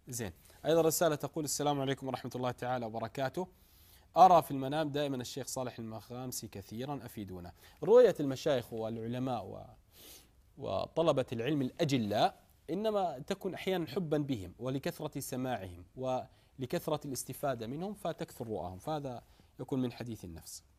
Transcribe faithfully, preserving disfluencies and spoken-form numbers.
زين. أيضا رسالة تقول: السلام عليكم ورحمة الله تعالى وبركاته، أرى في المنام دائما الشيخ صالح المخامسي كثيرا، أفيدونا. رؤية المشايخ والعلماء وطلبة العلم الأجلاء إنما تكون أحيانا حبا بهم ولكثرة سماعهم ولكثرة الاستفادة منهم فتكثر رؤاهم، فهذا يكون من حديث النفس.